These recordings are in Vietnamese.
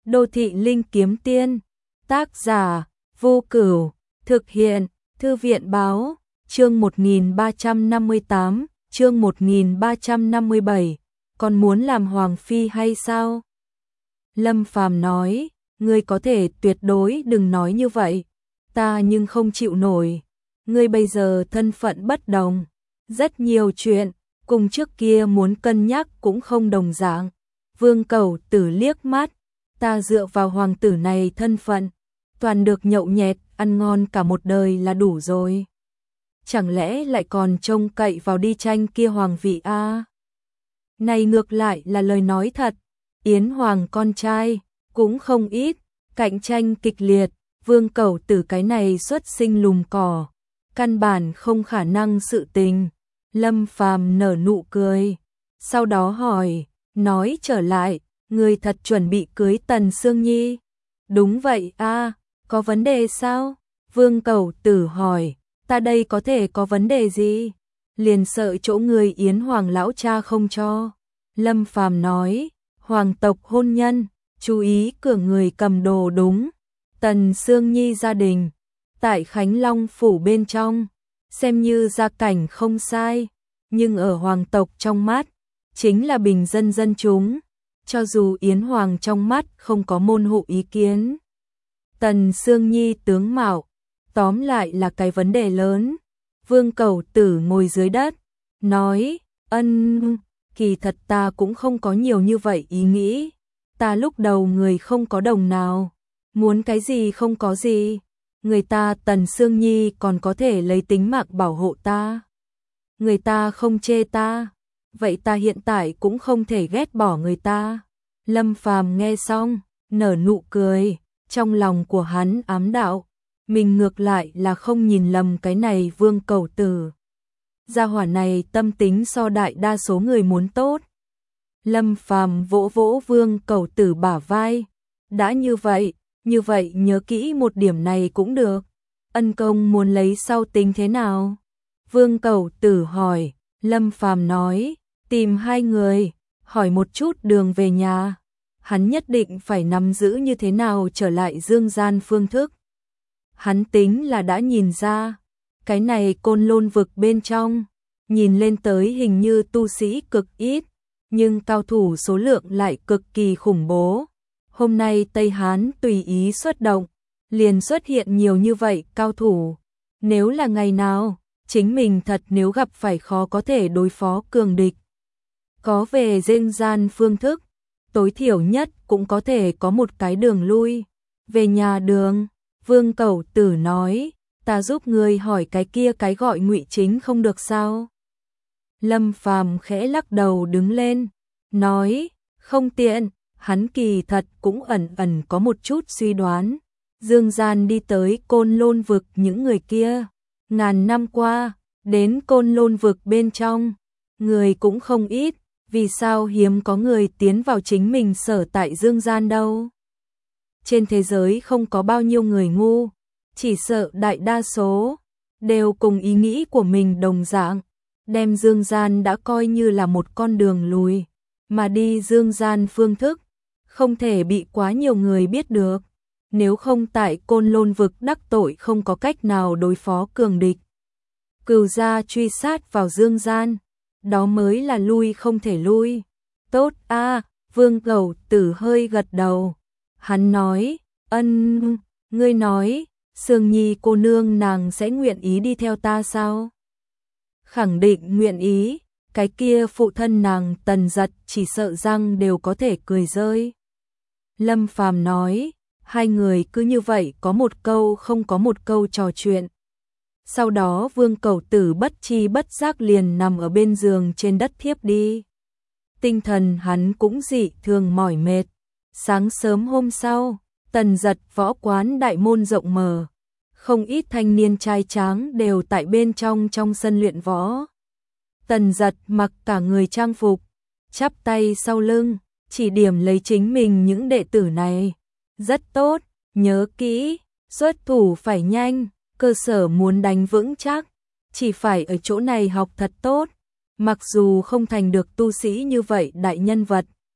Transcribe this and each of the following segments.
Đô thị linh kiếm tiên, tác giả, Vô Cửu, thực hiện, Thư viện báo, chương 1358, chương 1357, còn muốn làm hoàng phi hay sao? Lâm Phàm nói, ngươi có thể tuyệt đối đừng nói như vậy, ta nhưng không chịu nổi, ngươi bây giờ thân phận bất đồng, rất nhiều chuyện, cùng trước kia muốn cân nhắc cũng không đồng dạng. Vương Cẩu Tử liếc mắt, ta dựa vào hoàng tử này thân phận, toàn được nhậu nhẹt, ăn ngon cả một đời là đủ rồi. Chẳng lẽ lại còn trông cậy vào đi tranh kia hoàng vị a? Này ngược lại là lời nói thật, Yến Hoàng con trai cũng không ít, cạnh tranh kịch liệt, Vương Cẩu Tử cái này xuất sinh lùm cỏ, căn bản không khả năng sự tình. Lâm Phàm nở nụ cười, sau đó hỏi, nói trở lại, người thật chuẩn bị cưới Tần Sương Nhi? Đúng vậy a, có vấn đề sao? Vương Cẩu Tử hỏi, ta đây có thể có vấn đề gì? Liền sợ chỗ người Yến Hoàng lão cha không cho. Lâm Phàm nói, hoàng tộc hôn nhân, chú ý cửa người cầm đồ đúng. Tần Sương Nhi gia đình, tại Khánh Long phủ bên trong, xem như gia cảnh không sai, nhưng ở hoàng tộc trong mắt, chính là bình dân dân chúng, cho dù Yến Hoàng trong mắt không có môn hộ ý kiến. Tần Sương Nhi tướng mạo, tóm lại là cái vấn đề lớn. Vương Cẩu Tử ngồi dưới đất, nói, kỳ thật ta cũng không có nhiều như vậy ý nghĩ, ta lúc đầu người không có đồng nào, muốn cái gì không có gì, người ta Tần Sương Nhi còn có thể lấy tính mạng bảo hộ ta. Người ta không chê ta, vậy ta hiện tại cũng không thể ghét bỏ người ta. Lâm Phàm nghe xong, nở nụ cười, trong lòng của hắn ám đạo, mình ngược lại là không nhìn lầm cái này Vương Cẩu Tử. Gia hỏa này tâm tính so đại đa số người muốn tốt. Lâm Phàm vỗ vỗ Vương Cẩu Tử bả vai, đã như vậy nhớ kỹ một điểm này cũng được. Ân công muốn lấy sau tính thế nào? Vương Cẩu Tử hỏi. Lâm Phàm nói, tìm hai người, hỏi một chút đường về nhà. Hắn nhất định phải nắm giữ như thế nào trở lại dương gian phương thức. Hắn tính là đã nhìn ra, cái này Côn Lôn vực bên trong, nhìn lên tới hình như tu sĩ cực ít, nhưng cao thủ số lượng lại cực kỳ khủng bố. Hôm nay Tây Hán tùy ý xuất động, liền xuất hiện nhiều như vậy cao thủ. Nếu là ngày nào, chính mình thật nếu gặp phải khó có thể đối phó cường địch. Có về dương gian phương thức, tối thiểu nhất cũng có thể có một cái đường lui. Về nhà đường, Vương Cẩu Tử nói, ta giúp người hỏi cái kia cái gọi Ngụy Chính không được sao? Lâm Phàm khẽ lắc đầu đứng lên, nói, không tiện, hắn kỳ thật cũng ẩn ẩn có một chút suy đoán. Dương gian đi tới Côn Lôn vực những người kia, ngàn năm qua, đến Côn Lôn vực bên trong, người cũng không ít, vì sao hiếm có người tiến vào chính mình sở tại dương gian đâu? Trên thế giới không có bao nhiêu người ngu, chỉ sợ đại đa số đều cùng ý nghĩ của mình đồng dạng, đem dương gian đã coi như là một con đường lùi, mà đi dương gian phương thức không thể bị quá nhiều người biết được, nếu không tại Côn Lôn vực đắc tội không có cách nào đối phó cường địch. Cửu gia truy sát vào dương gian, đó mới là lui không thể lui. Tốt a, Vương Cẩu Tử hơi gật đầu. Hắn nói, ngươi nói, Sương Nhi cô nương nàng sẽ nguyện ý đi theo ta sao? Khẳng định nguyện ý, cái kia phụ thân nàng Tần Giật chỉ sợ răng đều có thể cười rơi. Lâm Phàm nói, hai người cứ như vậy có một câu không có một câu trò chuyện. Sau đó Vương Cẩu Tử bất chi bất giác liền nằm ở bên giường trên đất thiếp đi. Tinh thần hắn cũng dị thường mỏi mệt. Sáng sớm hôm sau, Tần Giật võ quán đại môn rộng mở. Không ít thanh niên trai tráng đều tại bên trong sân luyện võ. Tần Giật mặc cả người trang phục, chắp tay sau lưng, chỉ điểm lấy chính mình những đệ tử này. Rất tốt, nhớ kỹ, xuất thủ phải nhanh, cơ sở muốn đánh vững chắc, chỉ phải ở chỗ này học thật tốt, mặc dù không thành được tu sĩ như vậy đại nhân vật.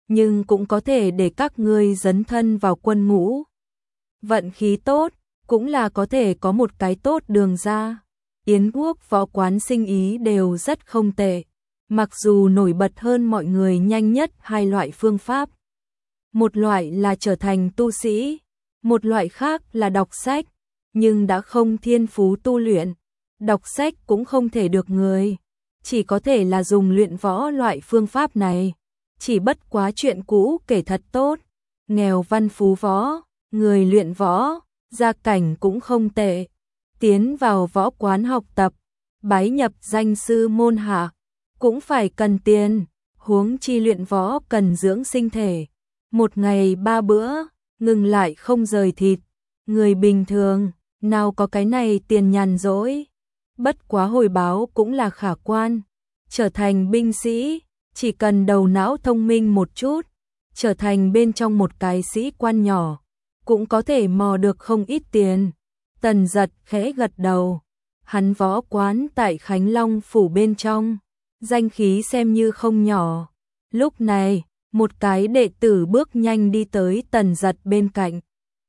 nhưng cũng có thể để các ngươi dấn thân vào quân ngũ. Vận khí tốt, cũng là có thể có một cái tốt đường ra. Yến Quốc võ quán sinh ý đều rất không tệ, mặc dù nổi bật hơn mọi người nhanh nhất hai loại phương pháp. Một loại là trở thành tu sĩ, một loại khác là đọc sách, nhưng đã không thiên phú tu luyện, đọc sách cũng không thể được người, chỉ có thể là dùng luyện võ loại phương pháp này. Chỉ bất quá chuyện cũ kể thật tốt, nghèo văn phú võ, người luyện võ, gia cảnh cũng không tệ, tiến vào võ quán học tập, bái nhập danh sư môn hạ, cũng phải cần tiền, huống chi luyện võ cần dưỡng sinh thể. Một ngày 3 bữa, ngừng lại không rời thịt, người bình thường, nào có cái này tiền nhàn rỗi. Bất quá hồi báo cũng là khả quan, trở thành binh sĩ, chỉ cần đầu não thông minh một chút, trở thành bên trong một cái sĩ quan nhỏ, cũng có thể mò được không ít tiền. Tần Giật khẽ gật đầu, hắn võ quán tại Khánh Long phủ bên trong, danh khí xem như không nhỏ. Lúc này, một cái đệ tử bước nhanh đi tới Tần Giật bên cạnh,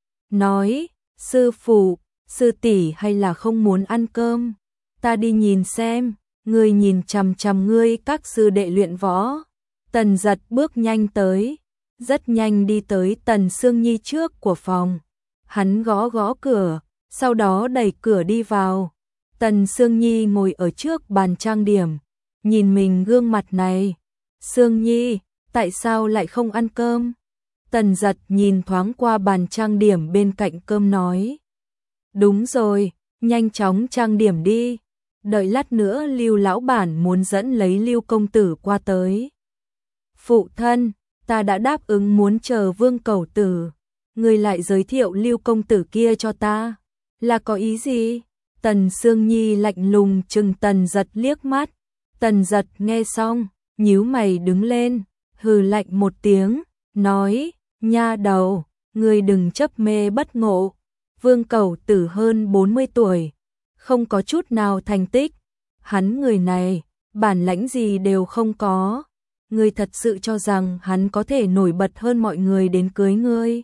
nói: sư phụ, sư tỷ hay là không muốn ăn cơm, ta đi nhìn xem. Ngươi nhìn chằm chằm ngươi các sư đệ luyện võ. Tần Giật bước nhanh tới, rất nhanh đi tới Tần Sương Nhi trước của phòng. Hắn gõ gõ cửa, sau đó đẩy cửa đi vào. Tần Sương Nhi ngồi ở trước bàn trang điểm, nhìn mình gương mặt này. Sương Nhi, tại sao lại không ăn cơm? Tần Giật nhìn thoáng qua bàn trang điểm bên cạnh cơm nói: đúng rồi, nhanh chóng trang điểm đi. Đợi lát nữa Lưu lão bản muốn dẫn lấy Lưu công tử qua tới. Phụ thân, ta đã đáp ứng muốn chờ Vương Cẩu tử, người lại giới thiệu Lưu công tử kia cho ta, là có ý gì? Tần Sương Nhi lạnh lùng trừng Tần Giật liếc mắt. Tần Giật nghe xong, nhíu mày đứng lên, hừ lạnh một tiếng, nói: nha đầu, ngươi đừng chấp mê bất ngộ. Vương Cẩu tử hơn 40 tuổi, không có chút nào thành tích, hắn người này, bản lãnh gì đều không có. Ngươi thật sự cho rằng hắn có thể nổi bật hơn mọi người đến cưới ngươi?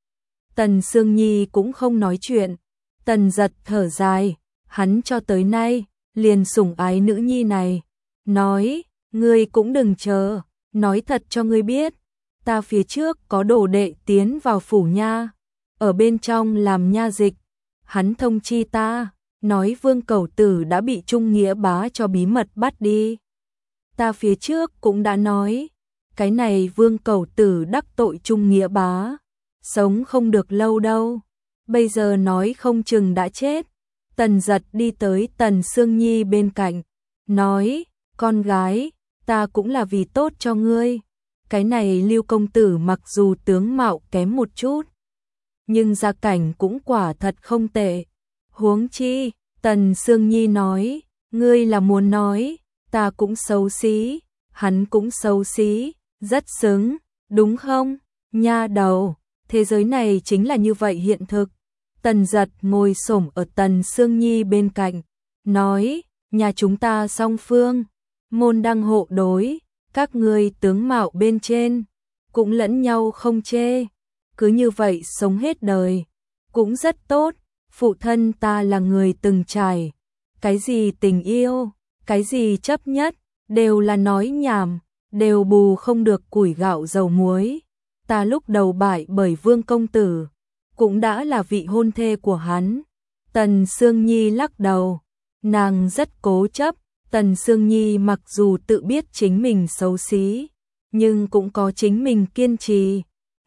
Tần Sương Nhi cũng không nói chuyện. Tần Giật thở dài, hắn cho tới nay liền sủng ái nữ nhi này, nói: ngươi cũng đừng chờ, nói thật cho ngươi biết, ta phía trước có đồ đệ tiến vào phủ nha, ở bên trong làm nha dịch, hắn thông chi ta, nói Vương Cẩu tử đã bị Trung Nghĩa bá cho bí mật bắt đi. Ta phía trước cũng đã nói, cái này Vương Cẩu tử đắc tội Trung Nghĩa bá, sống không được lâu đâu, bây giờ nói không chừng đã chết. Tần Giật đi tới Tần Sương Nhi bên cạnh, nói: con gái, ta cũng là vì tốt cho ngươi. Cái này Lưu công tử mặc dù tướng mạo kém một chút, nhưng gia cảnh cũng quả thật không tệ. Huống chi, Tần Sương Nhi nói, ngươi là muốn nói, ta cũng xấu xí, hắn cũng xấu xí, rất xứng, đúng không? Nha đầu, thế giới này chính là như vậy hiện thực. Tần Giật ngồi xổm ở Tần Sương Nhi bên cạnh, nói: nhà chúng ta song phương, môn đăng hộ đối, các ngươi tướng mạo bên trên, cũng lẫn nhau không chê, cứ như vậy sống hết đời, cũng rất tốt. Phụ thân ta là người từng trải, cái gì tình yêu, cái gì chấp nhất, đều là nói nhảm, đều bù không được củi gạo dầu muối. Ta lúc đầu bại bởi Vương công tử, cũng đã là vị hôn thê của hắn. Tần Sương Nhi lắc đầu, nàng rất cố chấp. Tần Sương Nhi mặc dù tự biết chính mình xấu xí, nhưng cũng có chính mình kiên trì.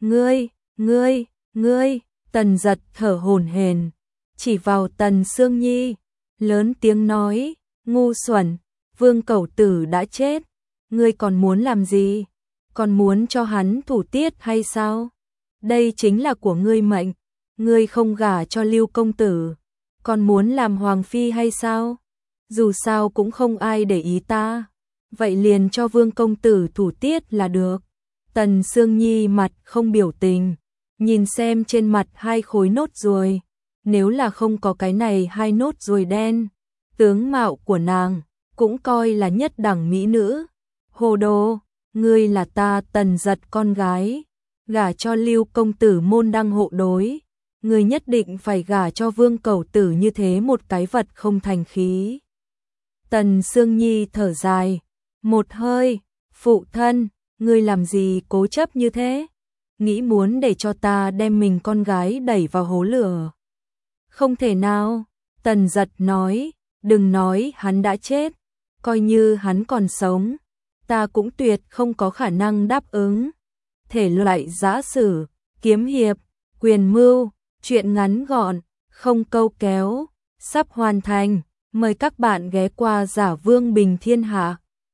Ngươi, Tần Giật thở hổn hển, chỉ vào Tần Sương Nhi, lớn tiếng nói: ngu xuẩn, Vương Cẩu tử đã chết, ngươi còn muốn làm gì? Còn muốn cho hắn thủ tiết hay sao? Đây chính là của ngươi mệnh, ngươi không gả cho Lưu công tử, còn muốn làm hoàng phi hay sao? Dù sao cũng không ai để ý ta, vậy liền cho Vương công tử thủ tiết là được. Tần Sương Nhi mặt không biểu tình, nhìn xem trên mặt 2 khối nốt ruồi, nếu là không có cái này 2 nốt ruồi đen, tướng mạo của nàng cũng coi là nhất đẳng mỹ nữ. Hồ đồ, ngươi là ta Tần Giật con gái, gả cho Lưu công tử môn đăng hộ đối, ngươi nhất định phải gả cho Vương Cẩu tử như thế một cái vật không thành khí. Tần Sương Nhi thở dài, một hơi, phụ thân, ngươi làm gì cố chấp như thế? Nghĩ muốn để cho ta đem mình con gái đẩy vào hố lửa. Không thể nào, Tần Giật nói, đừng nói hắn đã chết, coi như hắn còn sống, ta cũng tuyệt không có khả năng đáp ứng. Thể loại giã sử, kiếm hiệp, quyền mưu, truyện ngắn gọn, không câu kéo, sắp hoàn thành, mời các bạn ghé qua Giả Vương Bình Thiên Hạ.